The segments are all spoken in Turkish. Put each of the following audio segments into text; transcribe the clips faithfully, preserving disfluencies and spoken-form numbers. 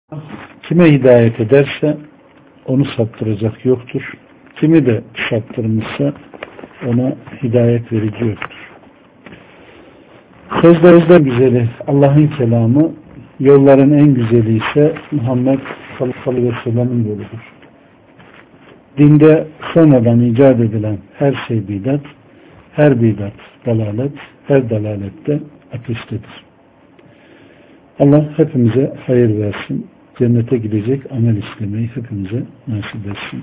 Kime hidayet ederse onu saptıracak yoktur. Kimi de saptırmışsa ona hidayet verici yoktur. Sözlerimizden güzeli Allah'ın kelamı, yolların en güzeli ise Muhammed sallallahu aleyhi ve sellem'in yoludur. Dinde sonradan icat edilen her şey bidat, her bidat dalalet, her dalalette ateştedir. Allah hepimize hayır versin. Cennete gidecek amel işlemeyi hepimize nasip etsin.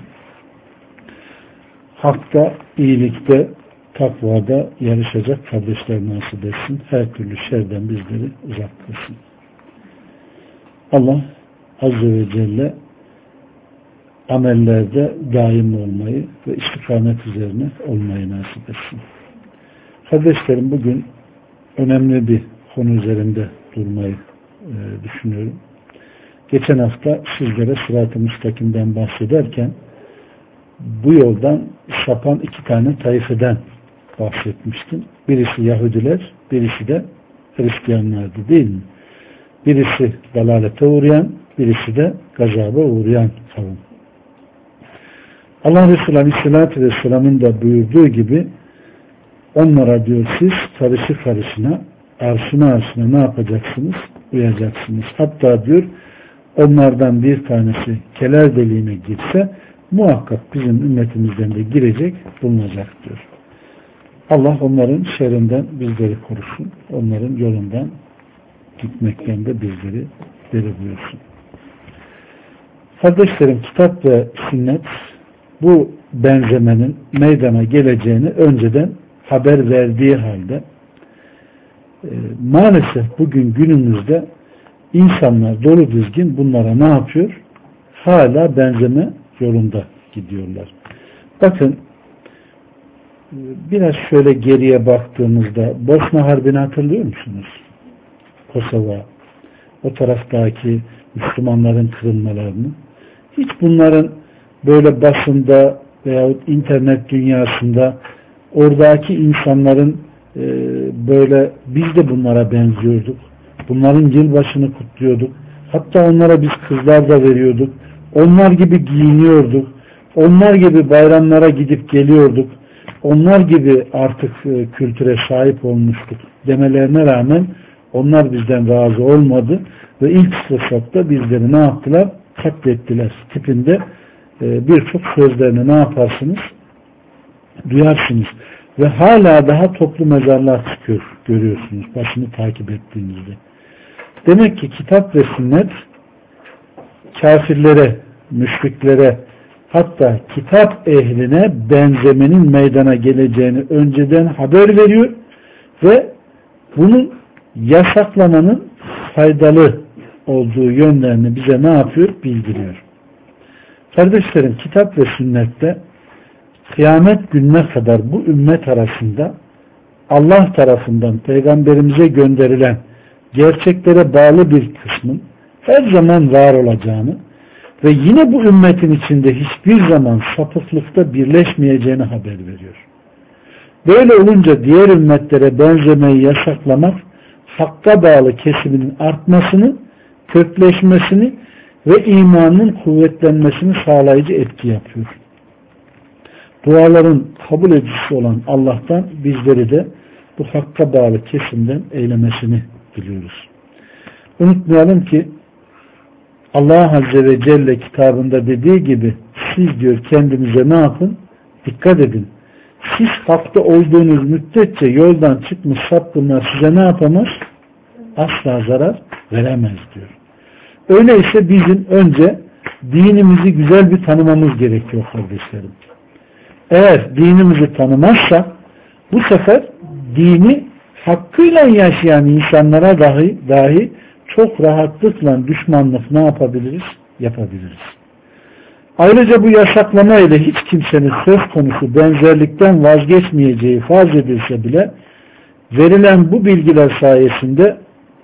Hakta, iyilikte, takvada yarışacak kardeşler nasip etsin. Her türlü şerden bizleri uzak kılsın. Allah Azze ve Celle amellerde daim olmayı ve istikamet üzerine olmayı nasip etsin. Kardeşlerim, bugün önemli bir konu üzerinde durmayı e, düşünüyorum. Geçen hafta sizlere sırat-ı müstakimden bahsederken bu yoldan sapan iki tane taifeden bahsetmiştim. Birisi Yahudiler, birisi de Hristiyanlardı, değil mi? Birisi dalalete uğrayan, birisi de gazaba uğrayan kavim. Allah Resulü Aleyhisselatü Vesselam'ın da buyurduğu gibi onlara diyor siz karışı karışına, arşına arşına ne yapacaksınız? Uyacaksınız. Hatta diyor onlardan bir tanesi keler deliğine girse muhakkak bizim ümmetimizden de girecek, bulunacak diyor. Allah onların şerrinden bizleri korusun. Onların yolundan gitmekten de bizleri beri buyursun. Kardeşlerim, kitap ve sünnet bu benzemenin meydana geleceğini önceden haber verdiği halde e, maalesef bugün günümüzde İnsanlar dolu dizgin bunlara ne yapıyor? Hala benzeme yolunda gidiyorlar. Bakın, biraz şöyle geriye baktığımızda Bosna Harbi'ni hatırlıyor musunuz? Kosova, o taraftaki Müslümanların kırılmalarını. Hiç bunların böyle basında veyahut internet dünyasında oradaki insanların e, böyle biz de bunlara benziyorduk. Bunların yılbaşını kutluyorduk. Hatta onlara biz kızlar da veriyorduk. Onlar gibi giyiniyorduk. Onlar gibi bayramlara gidip geliyorduk. Onlar gibi artık e, kültüre sahip olmuştuk demelerine rağmen onlar bizden razı olmadı ve ilk fırsatta bizleri ne yaptılar? Katlettiler. Tipinde e, birçok sözlerini ne yaparsınız? Duyarsınız. Ve hala daha toplu mezarlar çıkıyor. Görüyorsunuz. Başını takip ettiğinizde. Demek ki kitap ve sünnet kafirlere, müşriklere, hatta kitap ehline benzemenin meydana geleceğini önceden haber veriyor ve bunun yasaklamanın faydalı olduğu yönlerini bize ne yapıyor? Bildiriyor. Kardeşlerim, kitap ve sünnette kıyamet gününe kadar bu ümmet arasında Allah tarafından peygamberimize gönderilen gerçeklere bağlı bir kısmın her zaman var olacağını ve yine bu ümmetin içinde hiçbir zaman sapıklıkta birleşmeyeceğini haber veriyor. Böyle olunca diğer ümmetlere benzemeyi yasaklamak hakka bağlı kesiminin artmasını, kökleşmesini ve imanın kuvvetlenmesini sağlayıcı etki yapıyor. Duaların kabul edicisi olan Allah'tan bizleri de bu hakka bağlı kesimden eylemesini biliyoruz. Unutmayalım ki Allah Azze ve Celle kitabında dediği gibi siz diyor kendinize ne yapın? Dikkat edin. Siz hakta olduğunuz müddetçe yoldan çıkmış sapkınlar size ne yapamaz? Asla zarar veremez diyor. Öyleyse bizim önce dinimizi güzel bir tanımamız gerekiyor kardeşlerim. Eğer dinimizi tanımazsak bu sefer dini hakkıyla yaşayan insanlara dahi, dahi çok rahatlıkla düşmanlık ne yapabiliriz? Yapabiliriz. Ayrıca bu yasaklama ile hiç kimsenin söz konusu benzerlikten vazgeçmeyeceği farz edilse bile verilen bu bilgiler sayesinde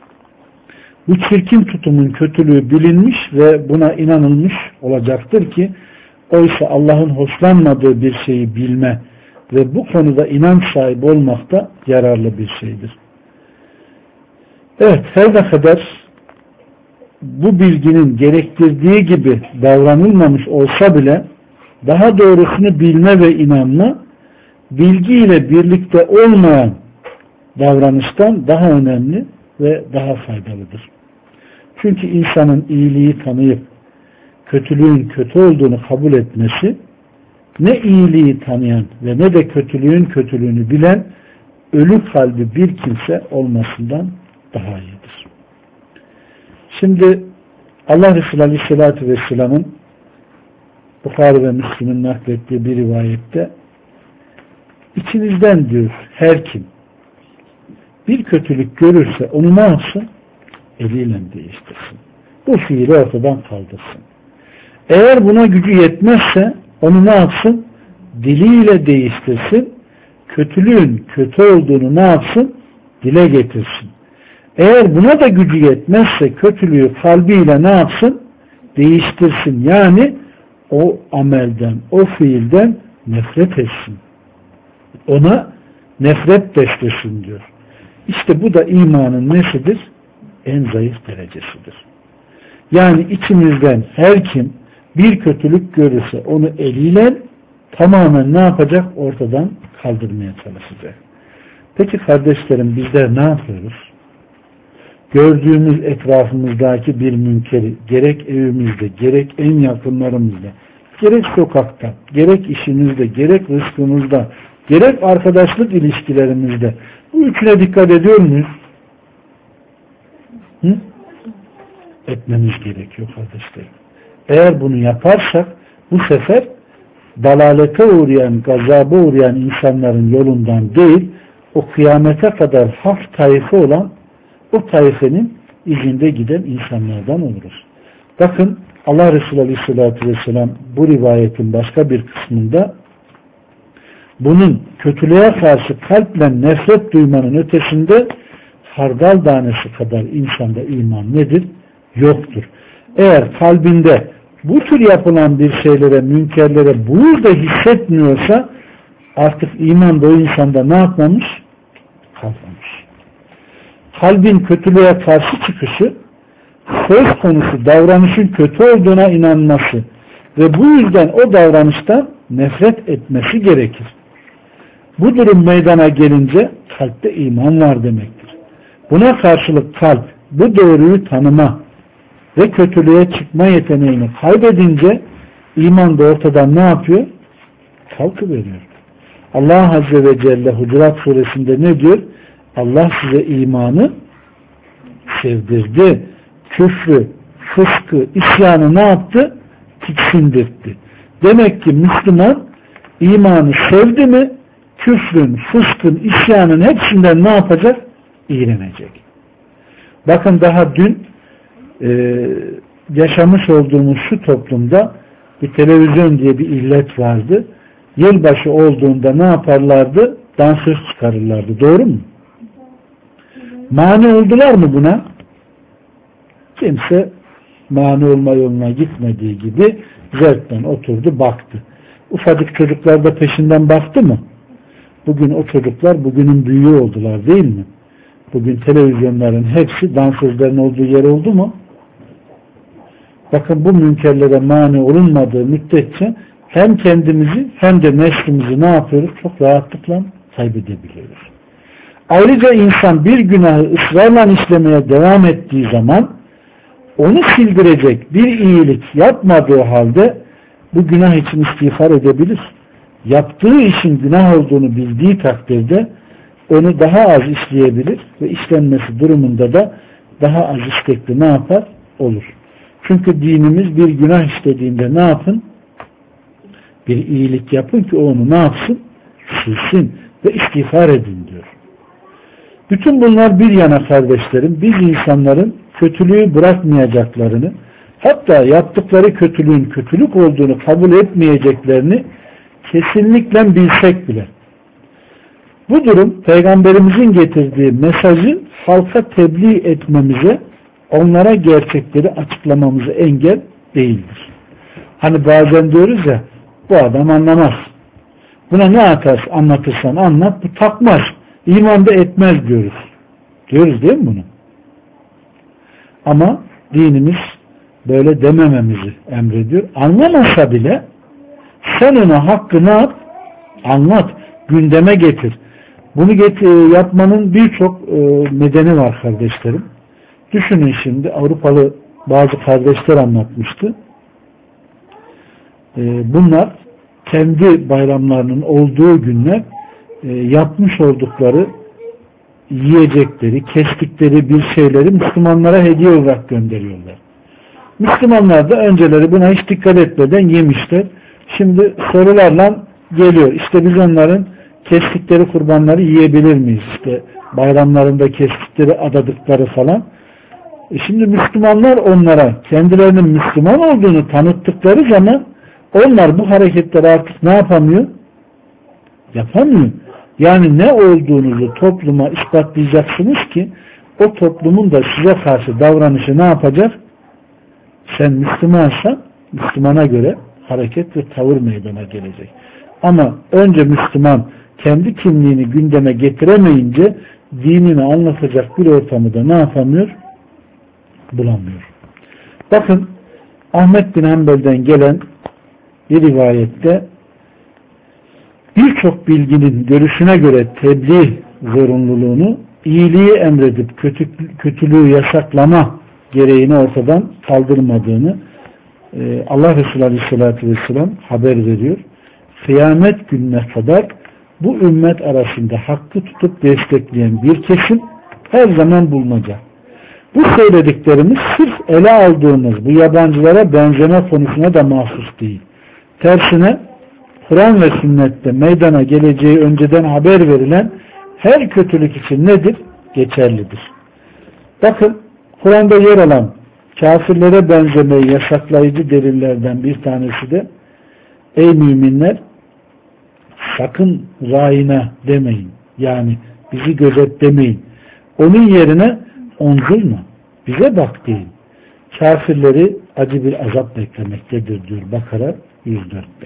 bu çirkin tutumun kötülüğü bilinmiş ve buna inanılmış olacaktır ki oysa Allah'ın hoşlanmadığı bir şeyi bilme ve bu konuda inanç sahibi olmak da yararlı bir şeydir. Evet, her ne kadar bu bilginin gerektirdiği gibi davranılmamış olsa bile daha doğrusunu bilme ve inanma bilgiyle birlikte olmayan davranıştan daha önemli ve daha faydalıdır. Çünkü insanın iyiliği tanıyıp kötülüğün kötü olduğunu kabul etmesi ne iyiliği tanıyan ve ne de kötülüğün kötülüğünü bilen ölü kalbi bir kimse olmasından daha iyidir. Şimdi Allah Resulü Aleyhisselatü Vesselam'ın Bukhari ve Müslim'in naklettiği bir rivayette içinizden diyor her kim bir kötülük görürse onu ne yapsın? Eliyle değiştirsin. Bu fiili ortadan kaldırsın. Eğer buna gücü yetmezse onu ne yapsın? Diliyle değiştirsin. Kötülüğün kötü olduğunu ne yapsın? Dile getirsin. Eğer buna da gücü yetmezse kötülüğü kalbiyle ne yapsın? Değiştirsin. Yani o amelden, o fiilden nefret etsin. Ona nefret beslesin diyor. İşte bu da imanın nesidir? En zayıf derecesidir. Yani içimizden her kim bir kötülük görürse onu eliyle tamamen ne yapacak? Ortadan kaldırmaya çalışacak. Peki kardeşlerim bizler ne yapıyoruz? Gördüğümüz etrafımızdaki bir münkeri gerek evimizde, gerek en yakınlarımızda, gerek sokakta, gerek işimizde, gerek rızkımızda, gerek arkadaşlık ilişkilerimizde bu üçüne dikkat ediyor muyuz? Hı? Etmemiz gerekiyor kardeşlerim. Eğer bunu yaparsak bu sefer dalalete uğrayan, gazaba uğrayan insanların yolundan değil, o kıyamete kadar hak tayfı olan o tayfenin izinde giden insanlardan oluruz. Bakın Allah Resulü Aleyhisselatü Vesselam bu rivayetin başka bir kısmında bunun kötülüğe karşı kalple nefret duymanın ötesinde hardal tanesi kadar insanda iman nedir? Yoktur. Eğer kalbinde bu tür yapılan bir şeylere, münkerlere buğz da hissetmiyorsa artık iman da o insanda ne yapmamış? Kalmamış. Kalbin kötülüğe karşı çıkışı söz konusu davranışın kötü olduğuna inanması ve bu yüzden o davranıştan nefret etmesi gerekir. Bu durum meydana gelince kalpte iman var demektir. Buna karşılık kalp bu doğruyu tanıma ve kötülüğe çıkma yeteneğini kaybedince iman da ortadan ne yapıyor? Kalkıveriyor. Allah Azze ve Celle Hucurat Suresinde ne diyor? Allah size imanı sevdirdi. Küfrü, fıskı, isyanı ne yaptı? Tiksindirdi. Demek ki Müslüman imanı sevdi mi küfrün, fıskın, isyanın hepsinden ne yapacak? İğrenecek. Bakın daha dün e, yaşamış olduğumuz şu toplumda bir televizyon diye bir illet vardı. Yılbaşı olduğunda ne yaparlardı? Dansöz çıkarırlardı. Doğru mu? Mani oldular mı buna? Kimse mani olma yoluna gitmediği gibi zevkten oturdu baktı. Ufacık çocuklar da peşinden baktı mı? Bugün o çocuklar bugünün büyüğü oldular değil mi? Bugün televizyonların hepsi dansözlerin olduğu yer oldu mu? Bakın bu münkerlere mani olunmadığı müddetçe hem kendimizi hem de neslimizi ne yapıyoruz? Çok rahatlıkla kaybedebiliyoruz. Ayrıca insan bir günahı ısrarla işlemeye devam ettiği zaman onu sildirecek bir iyilik yapmadığı halde bu günah için istiğfar edebilir. Yaptığı işin günah olduğunu bildiği takdirde onu daha az işleyebilir ve işlenmesi durumunda da daha az istekli ne yapar? Olur. Çünkü dinimiz bir günah işlediğinde ne yapın? Bir iyilik yapın ki onu ne yapsın? Silsin ve istiğfar edin diyor. Bütün bunlar bir yana kardeşlerim, biz insanların kötülüğü bırakmayacaklarını, hatta yaptıkları kötülüğün kötülük olduğunu kabul etmeyeceklerini kesinlikle bilsek bile. Bu durum Peygamberimizin getirdiği mesajı halka tebliğ etmemize, onlara gerçekleri açıklamamıza engel değildir. Hani bazen diyoruz ya, bu adam anlamaz. Buna ne atarsın, anlatırsan anlat, bu takmaz. İman da etmez diyoruz. Diyoruz değil mi bunu? Ama dinimiz böyle demememizi emrediyor. Anlamasa bile sen ona hakkı ne yap? Anlat. Gündeme getir. Bunu get- yapmanın birçok e, nedeni var kardeşlerim. Düşünün şimdi Avrupalı bazı kardeşler anlatmıştı. E, bunlar kendi bayramlarının olduğu günler e, yapmış oldukları yiyecekleri, kestikleri bir şeyleri Müslümanlara hediye olarak gönderiyorlar. Müslümanlar da önceleri buna hiç dikkat etmeden yemişler. Şimdi sorularla geliyor. İşte biz onların kestikleri kurbanları yiyebilir miyiz? İşte bayramlarında kestikleri adadıkları falan. E şimdi Müslümanlar onlara kendilerinin Müslüman olduğunu tanıttıkları zaman onlar bu hareketleri artık ne yapamıyor? Yapamıyor. Yani ne olduğunuzu topluma ispatlayacaksınız ki o toplumun da size karşı davranışı ne yapacak? Sen Müslümansan Müslümana göre hareket ve tavır meydana gelecek. Ama önce Müslüman kendi kimliğini gündeme getiremeyince dinini anlatacak bir ortamı da ne yapamıyor? Bulamıyor. Bakın Ahmet bin Hanbel'den gelen bir rivayette birçok bilginin görüşüne göre tebliğ zorunluluğunu, iyiliği emredip kötü, kötülüğü yasaklama gereğini ortadan kaldırmadığını e, Allah Resulü Aleyhisselatü Vesselam haber veriyor. Kıyamet gününe kadar bu ümmet arasında hakkı tutup destekleyen bir kesim her zaman bulunacak. Bu söylediklerimiz sırf ele aldığımız bu yabancılara benzeme konusuna da mahsus değil. Tersine Kur'an ve sünnette meydana geleceği önceden haber verilen her kötülük için nedir? Geçerlidir. Bakın Kur'an'da yer alan kafirlere benzemeyi yasaklayıcı delillerden bir tanesi de ey müminler sakın rayına demeyin. Yani bizi gözet demeyin. Onun yerine onzurna bize bak deyin. Kafirleri acı bir azap beklemektedir diyor Bakara yüz dörtte.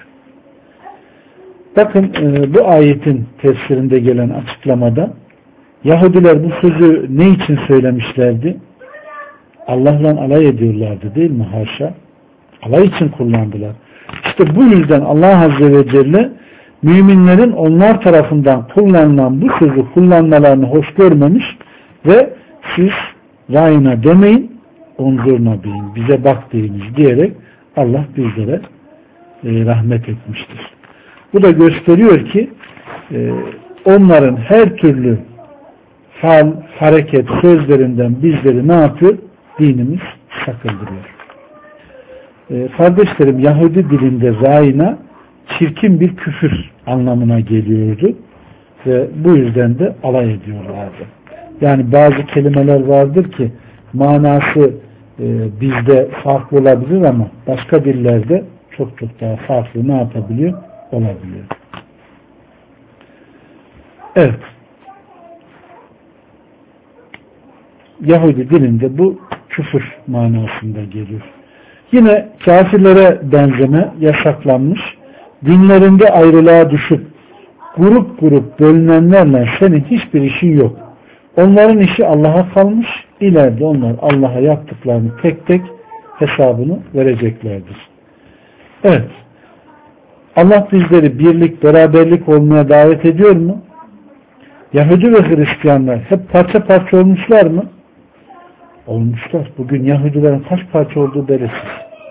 Bakın e, bu ayetin tefsirinde gelen açıklamada Yahudiler bu sözü ne için söylemişlerdi? Allah'la alay ediyorlardı değil mi? Haşa. Alay için kullandılar. İşte bu yüzden Allah Azze ve Celle müminlerin onlar tarafından kullanılan bu sözü kullanmalarını hoş görmemiş ve siz rayına demeyin, onzurna deyin, bize bak deyiniz diyerek Allah bizlere e, rahmet etmiştir. Bu da gösteriyor ki e, onların her türlü hal, hareket, sözlerinden bizleri ne yapıyor? Dinimiz sakındırıyor. E, kardeşlerim Yahudi dilinde rayına çirkin bir küfür anlamına geliyordu ve bu yüzden de alay ediyorlardı. Yani bazı kelimeler vardır ki manası e, bizde farklı olabilir ama başka dillerde çok çok daha farklı ne yapabiliyor? Olabiliyor. Evet. Yahudi dilinde bu küfür manasında geliyor. Yine kafirlere benzeme yasaklanmış. Dinlerinde ayrılığa düşüp grup grup bölünenlerle senin hiçbir işin yok. Onların işi Allah'a kalmış. İleride onlar Allah'a yaptıklarını tek tek hesabını vereceklerdir. Evet. Allah bizleri birlik, beraberlik olmaya davet ediyor mu? Yahudi ve Hristiyanlar hep parça parça olmuşlar mı? Olmuşlar. Bugün Yahudilerin kaç parça olduğu belirsiz.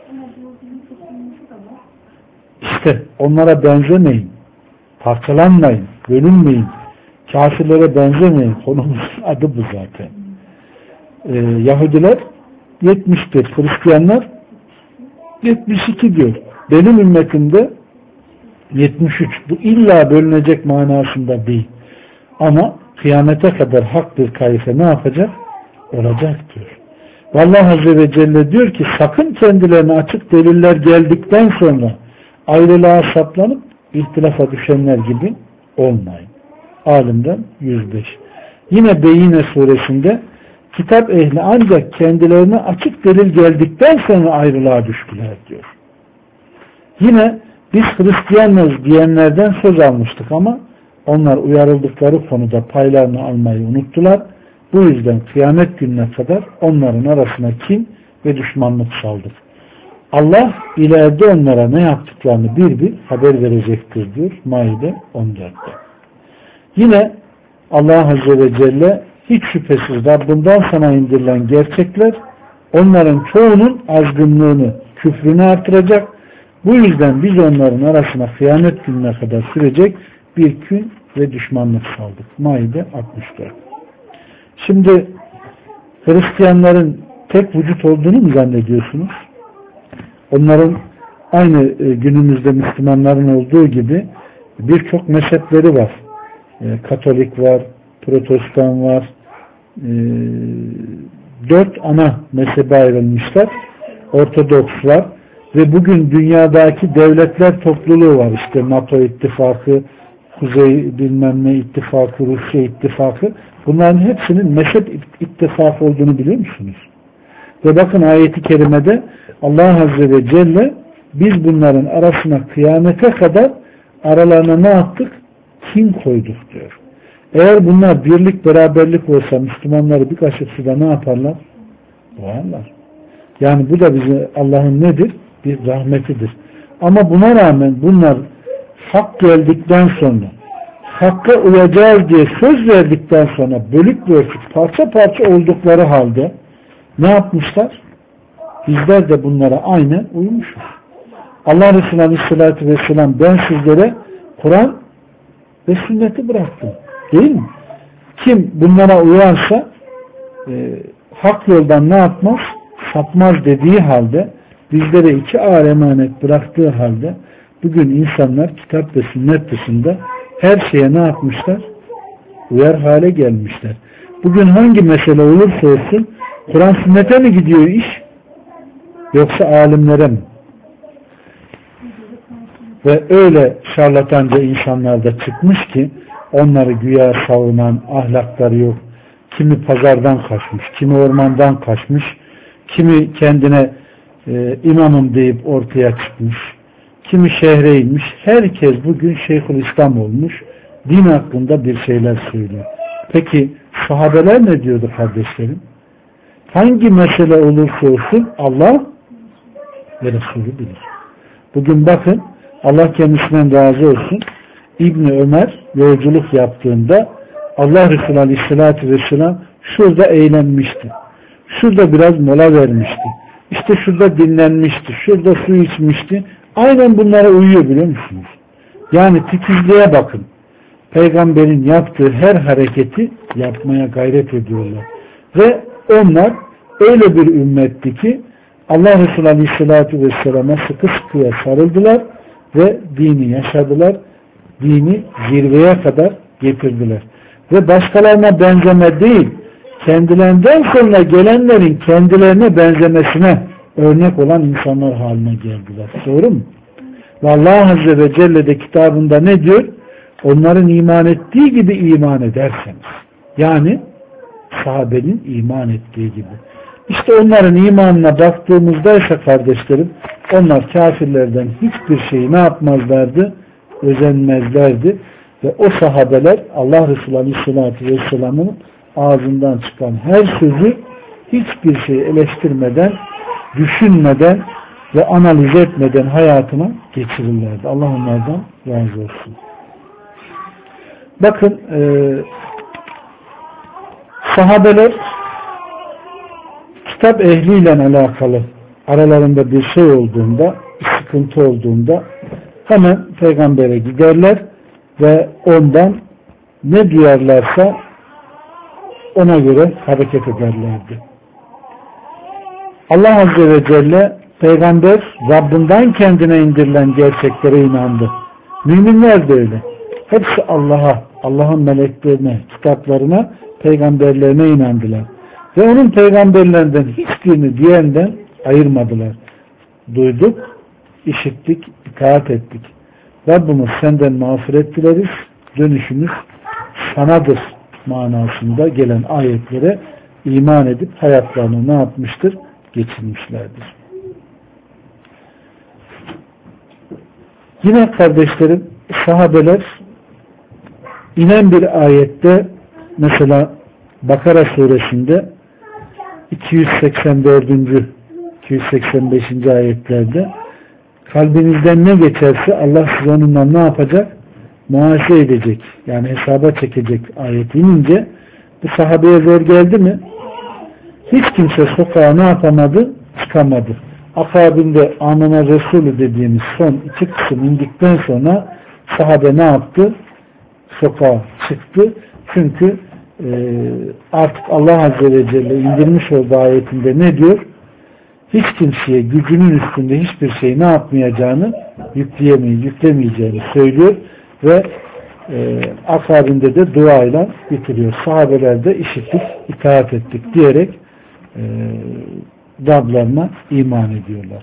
İşte onlara benzemeyin. Parçalanmayın. Bölünmeyin. Kafirlere benzemeyin. Konumuzun adı bu zaten. Ee, Yahudiler yetmiş bir, Hristiyanlar yetmiş iki diyor. Benim ümmetimde yetmiş üç. Bu illa bölünecek manasında değil. Ama kıyamete kadar hak bir kayfe ne yapacak? Olacak diyor. Vallahi Azze ve Celle diyor ki sakın kendilerine açık deliller geldikten sonra ayrılığa saplanıp ihtilafa düşenler gibi olmayın. Alim'den yüz beş. Yine Beyine suresinde kitap ehli ancak kendilerine açık delil geldikten sonra ayrılığa düştüler diyor. Yine biz Hristiyanız diyenlerden söz almıştık ama onlar uyarıldıkları konuda paylarını almayı unuttular. Bu yüzden kıyamet gününe kadar onların arasına kin ve düşmanlık saldık. Allah ileride onlara ne yaptıklarını bir bir haber verecektir diyor Maide on dörtte. Yine Allah Azze ve Celle hiç şüphesiz Rabbinden sana indirilen gerçekler onların çoğunun azgınlığını, küfrünü artıracak. Bu yüzden biz onların arasına kıyamet gününe kadar sürecek bir kün ve düşmanlık saldık. Maide altmış dört. Şimdi Hristiyanların tek vücut olduğunu mu zannediyorsunuz? Onların aynı günümüzde Müslümanların olduğu gibi birçok mezhepleri var. Katolik var, Protestan var, dört ana mezhebe ayrılmışlar. Ortodoks var ve bugün dünyadaki devletler topluluğu var. İşte NATO ittifakı, Kuzey bilmem ne ittifakı, Rusya ittifakı. Bunların hepsinin mezhep ittifakı olduğunu biliyor musunuz? Ve bakın ayeti kerimede Allah Azze ve Celle biz bunların arasına kıyamete kadar aralarına ne yaptık? Kin koyduk diyor. Eğer bunlar birlik beraberlik olsa Müslümanları bir kaşık suda ne yaparlar? Boğarlar. Yani bu da bize Allah'ın nedir? Bir rahmetidir. Ama buna rağmen bunlar hak geldikten sonra hakka uyacağız diye söz verdikten sonra bölük bölük parça parça oldukları halde ne yapmışlar? Bizler de bunlara aynen uymuşuz. Allah Resulü Aleyhisselatü Vesselam ben sizlere Kur'an ve sünneti bıraktım. Değil mi? Kim bunlara uyarsa e, hak yoldan ne yapmaz? Sapmaz dediği halde bizlere iki ağır emanet bıraktığı halde bugün insanlar kitap ve sünnet dışında her şeye ne yapmışlar? Uyar hale gelmişler. Bugün hangi mesele olursa olsun Kur'an sünnete mi gidiyor iş? Yoksa alimlere mi? Ve öyle şarlatanca insanlar da çıkmış ki onları güya savunan, ahlakları yok. Kimi pazardan kaçmış, kimi ormandan kaçmış, kimi kendine e, imamım deyip ortaya çıkmış, kimi şehre inmiş. Herkes bugün Şeyhülislam olmuş, din hakkında bir şeyler söylüyor. Peki sahabeler ne diyordu kardeşlerim? Hangi mesele olursa olsun Allah ve Resulü bilir. Bugün bakın Allah kendisinden razı olsun. İbni Ömer yolculuk yaptığında Allah Resulü Aleyhisselatü Vesselam şurada eğlenmişti. Şurada biraz mola vermişti. İşte şurada dinlenmişti. Şurada su içmişti. Aynen bunlara uyuyor biliyor musunuz? Yani titizliğe bakın. Peygamberin yaptığı her hareketi yapmaya gayret ediyorlar. Ve onlar öyle bir ümmetti ki Allah Resulü Aleyhisselatü Vesselam'a sıkı sıkıya sarıldılar ve dini yaşadılar. Dini zirveye kadar getirdiler. Ve başkalarına benzeme değil, kendilerinden sonra gelenlerin kendilerine benzemesine örnek olan insanlar haline geldiler. Doğru mu? Ve Allah Azze ve Celle de kitabında ne diyor? Onların iman ettiği gibi iman ederseniz. Yani sahabenin iman ettiği gibi. İşte onların imanına baktığımızda ise kardeşlerim, onlar kafirlerden hiçbir şeyi ne yapmazlardı? Özenmezlerdi. Ve o sahabeler Allah Resulü Aleyhisselatü Vesselam'ın ağzından çıkan her sözü hiçbir şey eleştirmeden, düşünmeden ve analiz etmeden hayatına geçirirlerdi. Allah onlardan razı olsun. Bakın e, sahabeler kitap ehliyle alakalı aralarında bir şey olduğunda, bir sıkıntı olduğunda hemen peygambere giderler ve ondan ne duyarlarsa ona göre hareket ederlerdi. Allah Azze ve Celle peygamber Rabbinden kendine indirilen gerçeklere inandı. Müminler de öyle. Hepsi Allah'a, Allah'ın meleklerine, kitaplarına, peygamberlerine inandılar. Ve onun peygamberlerinden hiçbirini diğerinden ayırmadılar. Duyduk, işittik, itaat ettik. Rabbimiz senden mağfiret dileriz, dönüşümüz sanadır manasında gelen ayetlere iman edip hayatlarını ne yapmıştır? Geçirmişlerdir. Yine kardeşlerim, sahabeler inen bir ayette mesela Bakara suresinde iki yüz seksen dördüncü iki yüz seksen beşinci ayetlerde kalbinizden ne geçerse Allah size onunla ne yapacak? Muhasebe edecek. Yani hesaba çekecek ayet inince bu sahabeye zor geldi mi? Hiç kimse sokağa ne yapamadı? Çıkamadı. Akabinde Amena Resulü dediğimiz son iki kısım indikten sonra sahabe ne yaptı? Sokağa çıktı. Çünkü e, artık Allah Azze ve Celle indirmiş olduğu ayetinde ne diyor? Hiç kimseye gücünün üstünde hiçbir şey ne yapmayacağını yükleyemeyi, yüklemeyeceğini söylüyor ve e, akabinde de duayla bitiriyor. Sahabeler de işittik, itaat ettik diyerek e, Rablarına iman ediyorlar.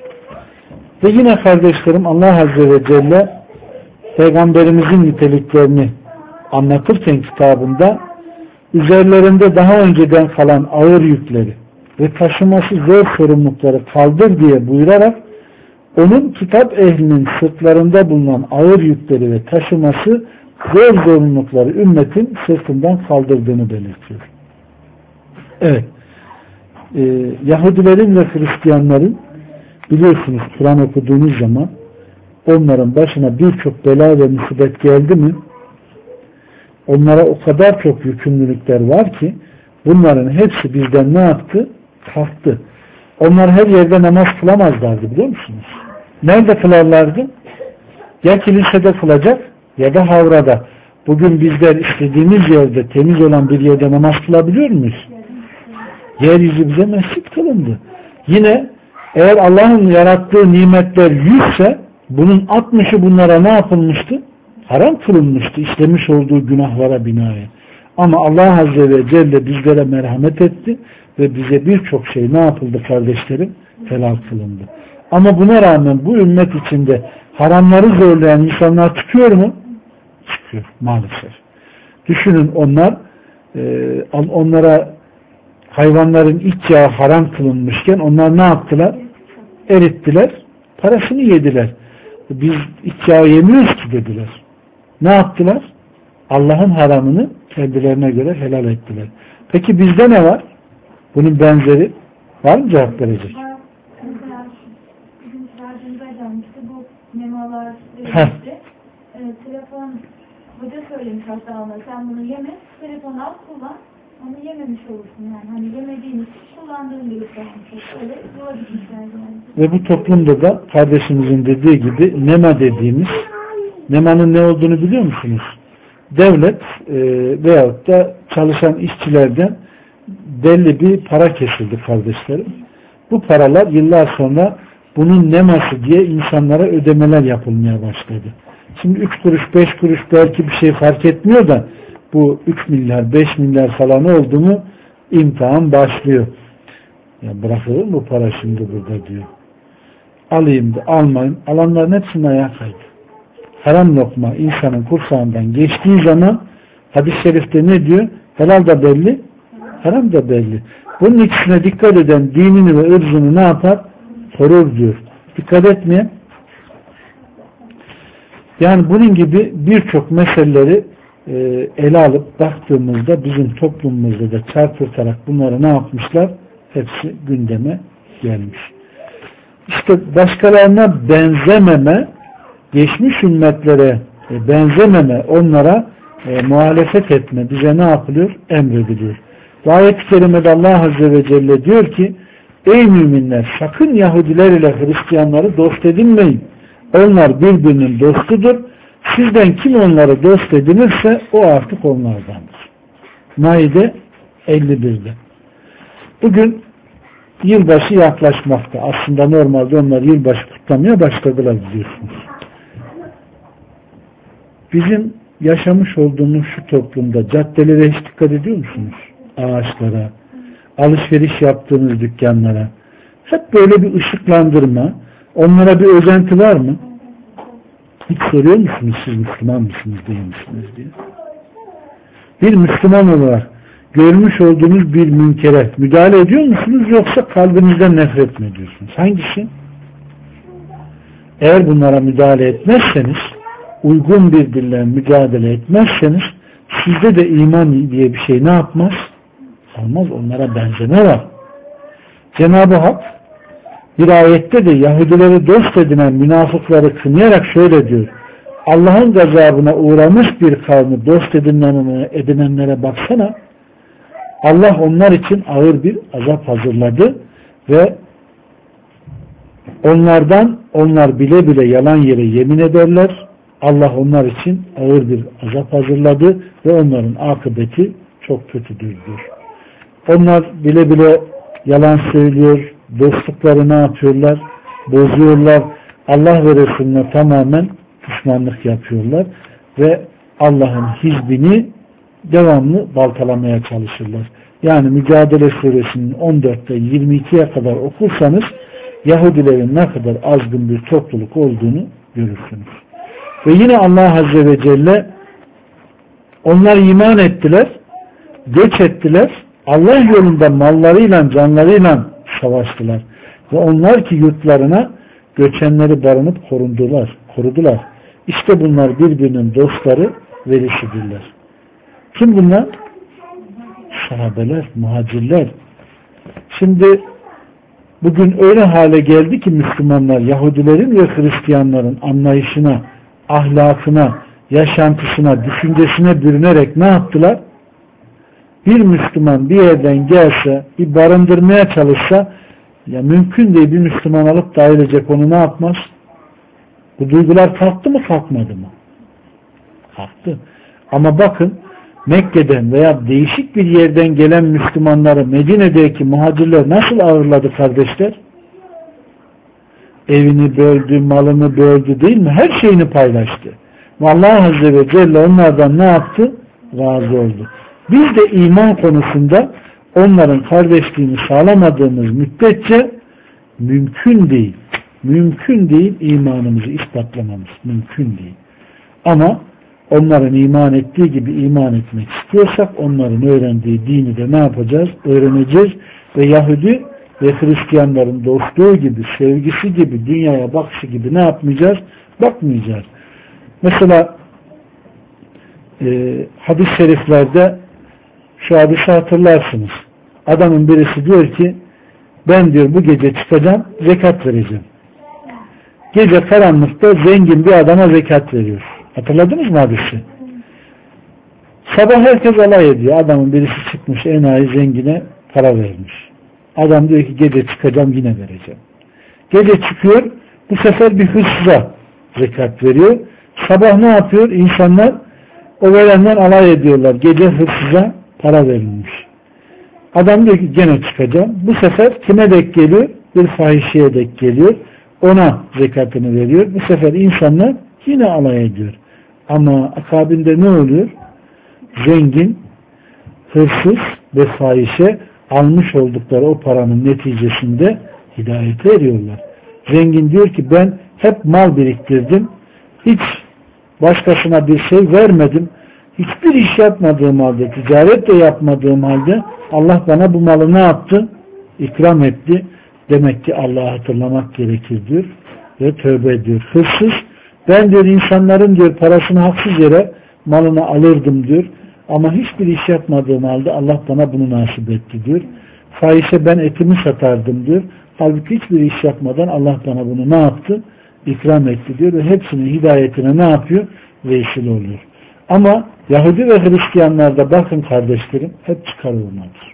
Ve yine kardeşlerim Allah Azze ve Celle Peygamberimizin niteliklerini anlatırken kitabında üzerlerinde daha önceden kalan ağır yükleri ve taşıması zor sorumlulukları kaldır diye buyurarak onun kitap ehlinin sırtlarında bulunan ağır yükleri ve taşıması zor zorunlulukları ümmetin sırtından kaldırdığını belirtiyor. Evet. Ee, Yahudilerin ve Hristiyanların biliyorsunuz Kur'an okuduğunuz zaman onların başına birçok bela ve musibet geldi mi onlara o kadar çok yükümlülükler var ki bunların hepsi bizden ne yaptı? Kalktı. Onlar her yerde namaz kılamazlardı biliyor musunuz? Nerede kılarlardı? Ya kilisede kılacak ya da havrada. Bugün bizler istediğimiz yerde temiz olan bir yerde namaz kılabiliyor muyuz? Yeryüzü bize mescit kılındı. Yine eğer Allah'ın yarattığı nimetler yüzse bunun altmışı bunlara ne yapılmıştı? Haram kılınmıştı işlemiş olduğu günahlara binaen. Ama Allah Azze ve Celle bizlere merhamet etti ve bize birçok şey ne yapıldı kardeşlerim? Helal kılındı. Ama buna rağmen bu ümmet içinde haramları zorlayan insanlar çıkıyor mu? Çıkıyor maalesef. Düşünün onlar onlara hayvanların iç yağı haram kılınmışken onlar ne yaptılar? Erittiler. Parasını yediler. Biz iç yağı yemiyoruz ki dediler. Ne yaptılar? Allah'ın haramını kendilerine göre helal ettiler. Peki bizde ne var? Bunun benzeri var mı cevap verecek? Mesela bizim şarjımıza gelmişti bu memalar verilmişti. E, telefon hoca söylemiş hatta ona sen bunu yeme, telefonu al kullan. Onu yememiş olursun yani. Hani yemediğin için kullandığın gibi kalmış. Öyle yola gitmişler yani. Ve bu toplumda da kardeşimizin dediği gibi nema dediğimiz, nemanın ne olduğunu biliyor musunuz? Devlet e, veyahut da çalışan işçilerden belli bir para kesildi kardeşlerim. Bu paralar yıllar sonra bunun neması diye insanlara ödemeler yapılmaya başladı. Şimdi üç kuruş, beş kuruş belki bir şey fark etmiyor da bu üç milyar, beş milyar falan oldu mu imtihan başlıyor. Ya bırakılır mı bu para şimdi burada diyor. Alayım da almayın. Alanların hepsinin ayağı kaydı. Haram lokma insanın kursağından geçtiği zaman hadis-i şerifte ne diyor? Helal da belli, haram da belli. Bunun ikisine dikkat eden dinini ve ırzını ne yapar? Korur diyor. Dikkat etmeyen yani bunun gibi birçok meseleleri e, ele alıp baktığımızda bizim toplumumuzda da çarpıtarak bunları ne yapmışlar? Hepsi gündeme gelmiş. İşte başkalarına benzememe, geçmiş ümmetlere benzememe, onlara e, muhalefet etme bize ne yapılıyor? Emrediliyor. Bu ayet-i kerimede Allah Azze ve Celle diyor ki ey müminler sakın Yahudiler ile Hristiyanları dost edinmeyin. Onlar birbirinin dostudur. Sizden kim onları dost edinirse o artık onlardandır. Maide elli birde. Bugün yılbaşı yaklaşmakta. Aslında normalde onlar yılbaşı kutlamaya başladılar biliyorsunuz. Bizim yaşamış olduğumuz şu toplumda caddelere hiç dikkat ediyor musunuz? Ağaçlara, alışveriş yaptığınız dükkanlara. Hep böyle bir ışıklandırma, onlara bir özenti var mı? Hiç soruyor musunuz siz Müslüman mısınız değil misiniz diye? Bir Müslüman olarak görmüş olduğunuz bir münkere müdahale ediyor musunuz yoksa kalbinizden nefret mi ediyorsunuz? Hangisi? Eğer bunlara müdahale etmezseniz, uygun bir dille mücadele etmezseniz sizde de iman diye bir şey ne yapmaz? Olmaz. Onlara benzeme var. Cenab-ı Hak Bir ayette de Yahudileri dost edinen münafıkları kınayarak şöyle diyor. Allah'ın gazabına uğramış bir kavmi dost edinenlere, edinenlere baksana. Allah onlar için ağır bir azap hazırladı ve onlardan onlar bile bile yalan yere yemin ederler. Allah onlar için ağır bir azap hazırladı ve onların akıbeti çok kötüdür diyor. Onlar bile bile yalan söylüyor, dostlukları ne yapıyorlar? Bozuyorlar. Allah ve Resulüne tamamen düşmanlık yapıyorlar ve Allah'ın hizbini devamlı baltalamaya çalışırlar. Yani Mücadele Suresinin on dörtte yirmi ikiye kadar okursanız Yahudilerin ne kadar azgın bir topluluk olduğunu görürsünüz. Ve yine Allah Azze ve Celle onlar iman ettiler, göç ettiler, Allah yolunda mallarıyla, canlarıyla savaştılar. Ve onlar ki yurtlarına göçenleri barınıp korundular, korudular. İşte bunlar birbirinin dostları, velisidirler. Kim bunlar? Sahabeler, muhacirler. Şimdi bugün öyle hale geldi ki Müslümanlar Yahudilerin ve Hristiyanların anlayışına, ahlakına, yaşantısına, düşüncesine bürünerek ne yaptılar? Bir Müslüman bir yerden gelse, bir barındırmaya çalışsa, ya mümkün değil bir Müslüman alıp da ailecek onu ne yapmaz? Bu duygular kalktı mı kalkmadı mı? Kalktı. Ama bakın Mekke'den veya değişik bir yerden gelen Müslümanları Medine'deki muhacirler nasıl ağırladı kardeşler? Evini böldü, malını böldü değil mi? Her şeyini paylaştı. Allah Azze ve Celle onlardan ne yaptı? Razı oldu. Biz de iman konusunda onların kardeşliğini sağlamadığımız müddetçe mümkün değil. Mümkün değil imanımızı ispatlamamız. Mümkün değil. Ama onların iman ettiği gibi iman etmek istiyorsak onların öğrendiği dini de ne yapacağız? Öğreneceğiz ve Yahudi ve Hristiyanların dostluğu gibi, sevgisi gibi, dünyaya bakışı gibi ne yapmayacağız? Bakmayacağız. Mesela e, hadis-i şeriflerde şu hadisi hatırlarsınız. Adamın birisi diyor ki ben diyor bu gece çıkacağım, zekat vereceğim. Gece karanlıkta zengin bir adama zekat veriyor. Hatırladınız mı hadisi? Sabah herkes alay ediyor. Adamın birisi çıkmış enayi zengine para vermiş. Adam diyor ki gece çıkacağım yine vereceğim. Gece çıkıyor bu sefer bir hırsıza zekat veriyor. Sabah ne yapıyor? İnsanlar o verenden alay ediyorlar. Gece hırsıza para verilmiş. Adam diyor ki gene çıkacağım. Bu sefer kime denk geliyor? Bir fahişeye denk geliyor. Ona zekatını veriyor. Bu sefer insanlar yine alay ediyor. Ama akabinde ne oluyor? Zengin, hırsız ve fahişe almış oldukları o paranın neticesinde hidayete eriyorlar. Zengin diyor ki ben hep mal biriktirdim. Hiç başkasına bir şey vermedim. Hiçbir iş yapmadığım halde, ticaret de yapmadığım halde Allah bana bu malı ne yaptı? İkram etti. Demek ki Allah'ı hatırlamak gerekir diyor ve tövbe ediyor. Hırsız ben diyor insanların diyor parasını haksız yere malını alırdım diyor. Ama hiçbir iş yapmadığım halde Allah bana bunu nasip etti diyor. Fahişe ben etimi satardım diyor. Halbuki hiçbir iş yapmadan Allah bana bunu ne yaptı? İkram etti diyor ve hepsinin hidayetine ne yapıyor? Vesile oluyor. Ama Yahudi ve Hristiyanlarda bakın kardeşlerim hep çıkar olmadır.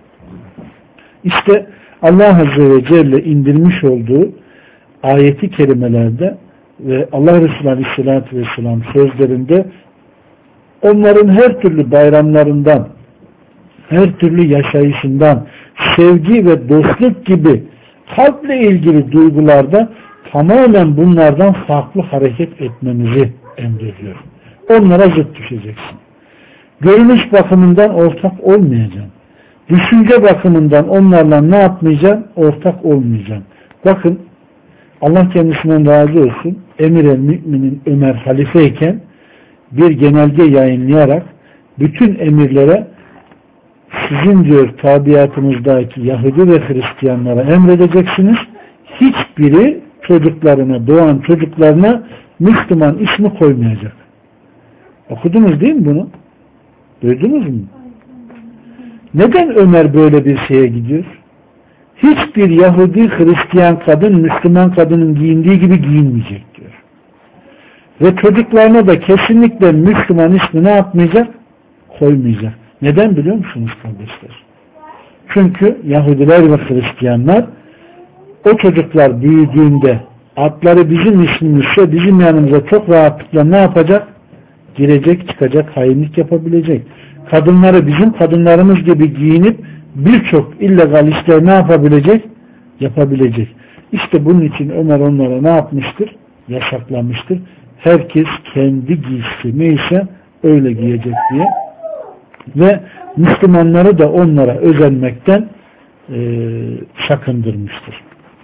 İşte Allah Azze ve Celle indirmiş olduğu ayeti kerimelerde ve Allah Resulü Aleyhisselatü Vesselam sözlerinde onların her türlü bayramlarından, her türlü yaşayışından, sevgi ve dostluk gibi kalple ilgili duygularda tamamen bunlardan farklı hareket etmemizi emrediyor. Onlara zıt düşeceksin. Görünüş bakımından ortak olmayacaksın. Düşünce bakımından onlarla ne yapmayacaksın? Ortak olmayacaksın. Bakın Allah kendisinden razı olsun. Emir el Mü'minin Ömer halifeyken bir genelge yayınlayarak bütün emirlere sizin diyor tabiatınızdaki Yahudi ve Hristiyanlara emredeceksiniz. Hiçbiri çocuklarına, doğan çocuklarına Müslüman ismi koymayacak. Okudunuz değil mi bunu? Duydunuz mu? Neden Ömer böyle bir şeye gidiyor? hiçbir Yahudi, Hristiyan kadın, Müslüman kadının giyindiği gibi giyinmeyecek diyor. Ve çocuklarına da kesinlikle Müslüman ismi ne yapmayacak? Koymayacak. Neden biliyor musunuz kardeşler? Çünkü Yahudiler ve Hristiyanlar o çocuklar büyüdüğünde adları bizim ismimizse bizim yanımıza çok rahatlıkla ne yapacak? Girecek, çıkacak, hainlik yapabilecek. Kadınları bizim kadınlarımız gibi giyinip birçok illegal işler ne yapabilecek? Yapabilecek. İşte bunun için Ömer onlara ne yapmıştır? Yasaklamıştır. Herkes kendi giysisi neyse öyle giyecek diye. Ve Müslümanları da onlara özenmekten e, sakındırmıştır.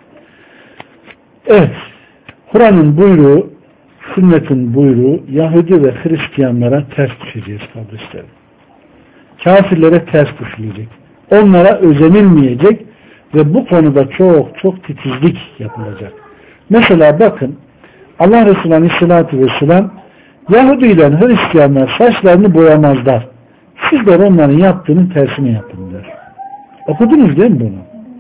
Evet. Kur'an'ın buyruğu, sünnetin buyruğu Yahudi ve Hristiyanlara ters düşeceğiz kardeşlerim. Kafirlere ters düşülecek. Onlara özenilmeyecek ve bu konuda çok çok titizlik yapılacak. Mesela bakın Allah Resulü Aleyhisselatü Vesselam Yahudi ile Hristiyanlar saçlarını boyamazlar. Sizler onların yaptığının tersini yapın diyor. Okudunuz değil mi bunu?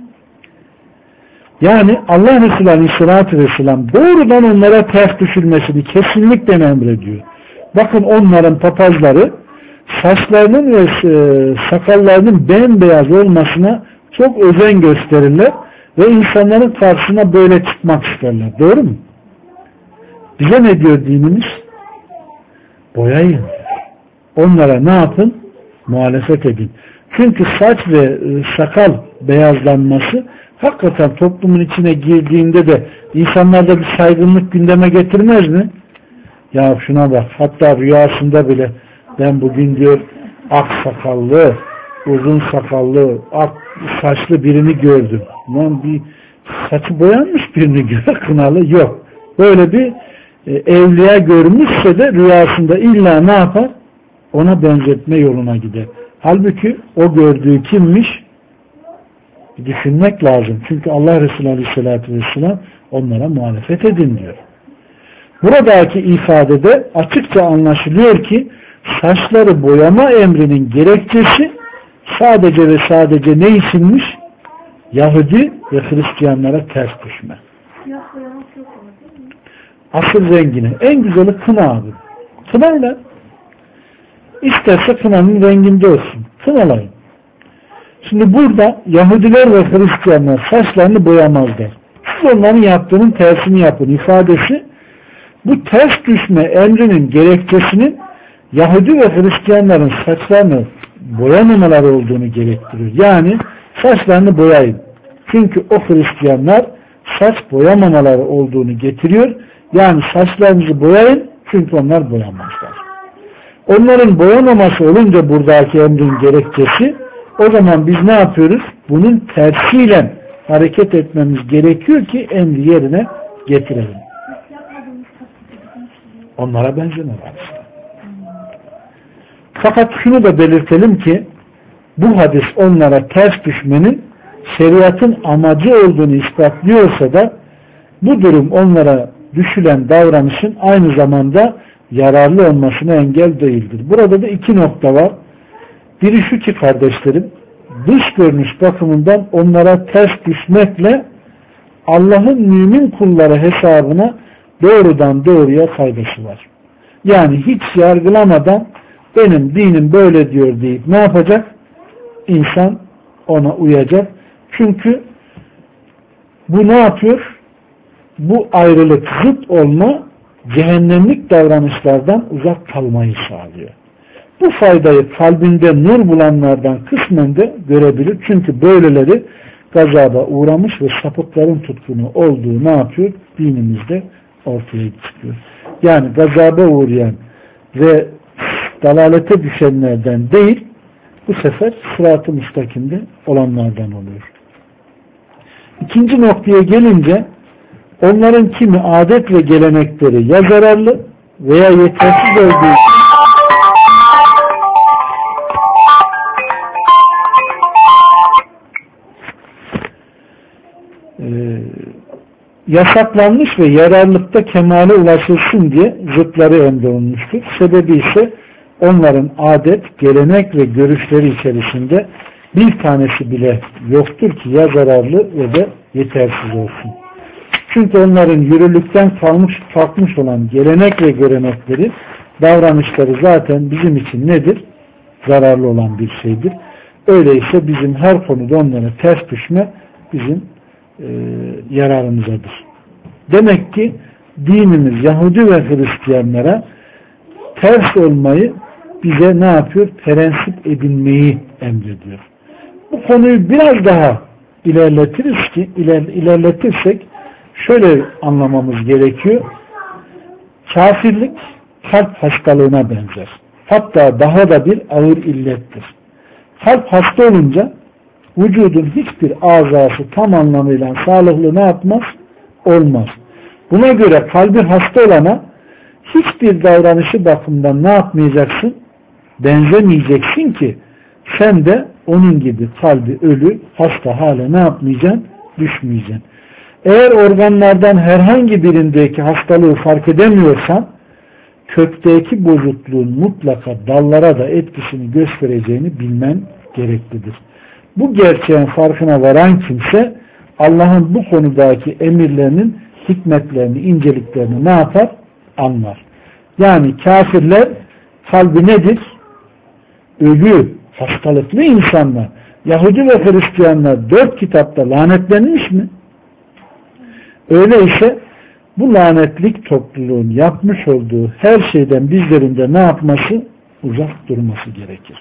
Yani Allah Resulü Aleyhisselatü Vesselam doğrudan onlara ters düşülmesini kesinlikle emrediyor. Bakın onların papazları saçlarının ve sakallarının bembeyaz olmasına çok özen gösterirler ve insanların karşısına böyle çıkmak isterler. Doğru mu? Bize ne diyor dinimiz? Boyayın. Onlara ne yapın? Muhalefet edin. Çünkü saç ve sakal beyazlanması hakikaten toplumun içine girdiğinde de insanlarda bir saygınlık gündeme getirmez mi? Ya şuna bak, hatta rüyasında bile ben bugün diyor ak sakallı, uzun sakallı, ak saçlı birini gördüm. Lan bir saçı boyanmış birini göre kınalı yok. Böyle bir e, evliya görmüşse de rüyasında illa ne yapar? Ona benzetme yoluna gider. Halbuki o gördüğü kimmiş? Düşünmek lazım. Çünkü Allah Resulü Aleyhisselatü Vesselam onlara muhalefet edin diyor. Buradaki ifadede açıkça anlaşılıyor ki saçları boyama emrinin gerekçesi sadece ve sadece ne içinmiş? Yahudi ve Hristiyanlara ters düşme. Asıl rengine. En güzeli kına abi. Kınayla isterse kınanın renginde olsun. Kınalayın. Şimdi burada Yahudiler ve Hristiyanlar saçlarını boyamazlar. Siz onların yaptığının tersini yapın ifadesi bu ters düşme emrinin gerekçesinin Yahudi ve Hristiyanların saçlarını boyamamaları olduğunu gerektiriyor. Yani saçlarını boyayın. Çünkü o Hristiyanlar saç boyamamaları olduğunu getiriyor. Yani saçlarınızı boyayın çünkü onlar boyamazlar. Onların boyamaması olunca buradaki emrin gerekçesi o zaman biz ne yapıyoruz? Bunun tersiyle hareket etmemiz gerekiyor ki emri yerine getirelim. Onlara benzeme var. Fakat şunu da belirtelim ki bu hadis onlara ters düşmenin şeriatın amacı olduğunu ispatlıyorsa da bu durum onlara düşülen davranışın aynı zamanda yararlı olmasına engel değildir. Burada da iki nokta var. Biri şu ki kardeşlerim, dış görünüş bakımından onlara ters düşmekle Allah'ın mümin kulları hesabına doğrudan doğruya faydası var. Yani hiç yargılamadan benim dinim böyle diyor deyip ne yapacak? İnsan ona uyacak. Çünkü bu ne yapıyor? Bu ayrılık, zıt olma cehennemlik davranışlardan uzak kalmayı sağlıyor. Bu faydayı kalbinde nur bulanlardan kısmen de görebilir. Çünkü böyleleri gazaba uğramış ve sapıkların tutkunu olduğu ne yapıyor? Dinimizde ortaya çıkıyor. Yani gazaba uğrayan ve dalalete düşenlerden değil, bu sefer sırat-ı müstakimde olanlardan oluyor. İkinci noktaya gelince onların kimi adet ve gelenekleri ya zararlı veya yetersiz olduğu e, yasaklanmış ve yararlıkta kemale ulaşılsın diye zıtları emrolunmuştur. Sebebi ise onların adet, gelenek ve görüşleri içerisinde bir tanesi bile yoktur ki ya zararlı ve de yetersiz olsun. Çünkü onların yürürlükten kalmış, kalkmış olan gelenek ve görenekleri, davranışları zaten bizim için nedir? Zararlı olan bir şeydir. Öyleyse bizim her konuda onlara ters düşme bizim e, yararımızadır. Demek ki dinimiz Yahudi ve Hristiyanlara ters olmayı bize ne yapıyor? Prensip edinmeyi emrediyor. Bu konuyu biraz daha ilerletiriz ki iler, ilerletirsek şöyle anlamamız gerekiyor. Kafirlik kalp hastalığına benzer. Hatta daha da bir ağır illettir. Kalp hasta olunca vücudun hiçbir azası tam anlamıyla sağlıklı ne yapmaz? Olmaz. Buna göre kalbi hasta olana hiçbir davranışı bakımından ne yapmayacaksın? Benzemeyeceksin ki sen de onun gibi kalbi ölü, hasta hale ne yapmayacaksın? Düşmeyeceksin. Eğer organlardan herhangi birindeki hastalığı fark edemiyorsan, kökteki bozukluğun mutlaka dallara da etkisini göstereceğini bilmen gereklidir. Bu gerçeğin farkına varan kimse, Allah'ın bu konudaki emirlerinin hikmetlerini, inceliklerini ne yapar? Anlar. Yani kafirler kalbi nedir? Ölü, hastalıklı insanlar. Yahudi ve Hristiyanlar dört kitapta lanetlenmiş mi? Öyleyse bu lanetlik topluluğun yapmış olduğu her şeyden bizlerin de ne yapması? Uzak durması gerekir.